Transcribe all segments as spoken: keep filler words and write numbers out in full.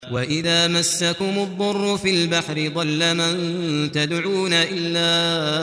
وإذا مسكم الضر في البحر ضل من تدعون إلا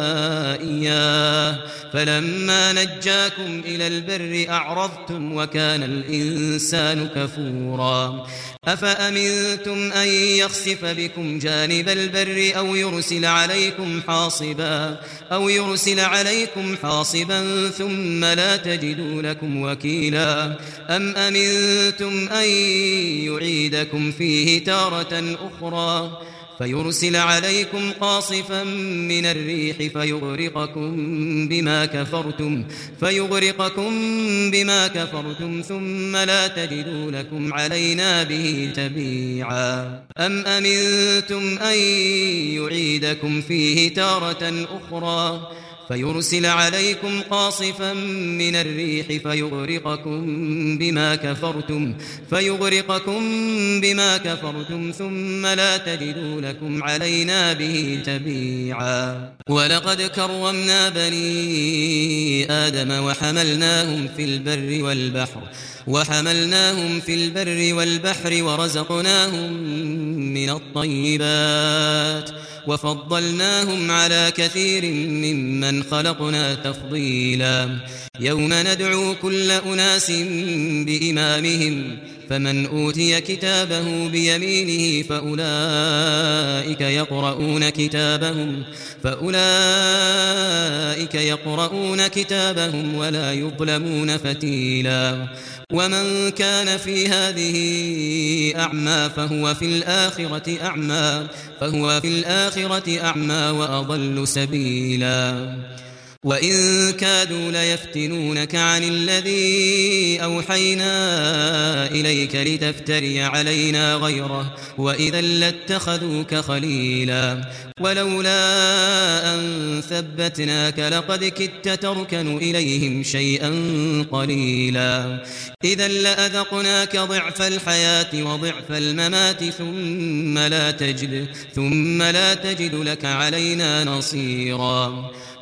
إياه فلما نجاكم إلى البر أعرضتم وكان الإنسان كفورا أفأمنتم أن يخسف بكم جانب البر أو يرسل عليكم حاصبا أو يرسل عليكم حاصبا ثم لا تجدوا لكم وكيلا أم أمنتم أن يعيدكم فيه تارة أخرى فيرسل عليكم قاصفا من الريح فيغرقكم بما كفرتم فيغرقكم بما كفرتم ثم لا تجدوا لكم علينا به تبيعا أم أمنتم أن يعيدكم فيه تارة أخرى فيرسل عليكم قاصفا من الريح فيغرقكم بما كفرتم فيغرقكم بما كفرتم ثم لا تجدوا لكم علينا به تبيعا ولقد كرمنا بني آدم وحملناهم في البر والبحر وحملناهم في البر والبحر ورزقناهم من الطيبات وفضلناهم على كثير ممن خلقنا تفضيلا يوم ندعو كل أناس بإمامهم فمن أوتي كتابه بيمينه فأولئك يقرؤون كتابهم فأولئك يقرؤون كتابهم ولا يظلمون فتيلا ومن كان في هذه أعمى فهو في الآخرة أعمى فهو في الآخرة أعمى وأضل سبيلا وإن كادوا ليفتنونك عن الذي أوحينا إليك لتفتري علينا غيره وإذا لاتخذوك خليلا ولولا أن ثبتناك لقد كدت تركن إليهم شيئا قليلا إذا لأذقناك ضعف الحياة وضعف الممات ثم لا تجد ثم لا تجد لك علينا نصيرا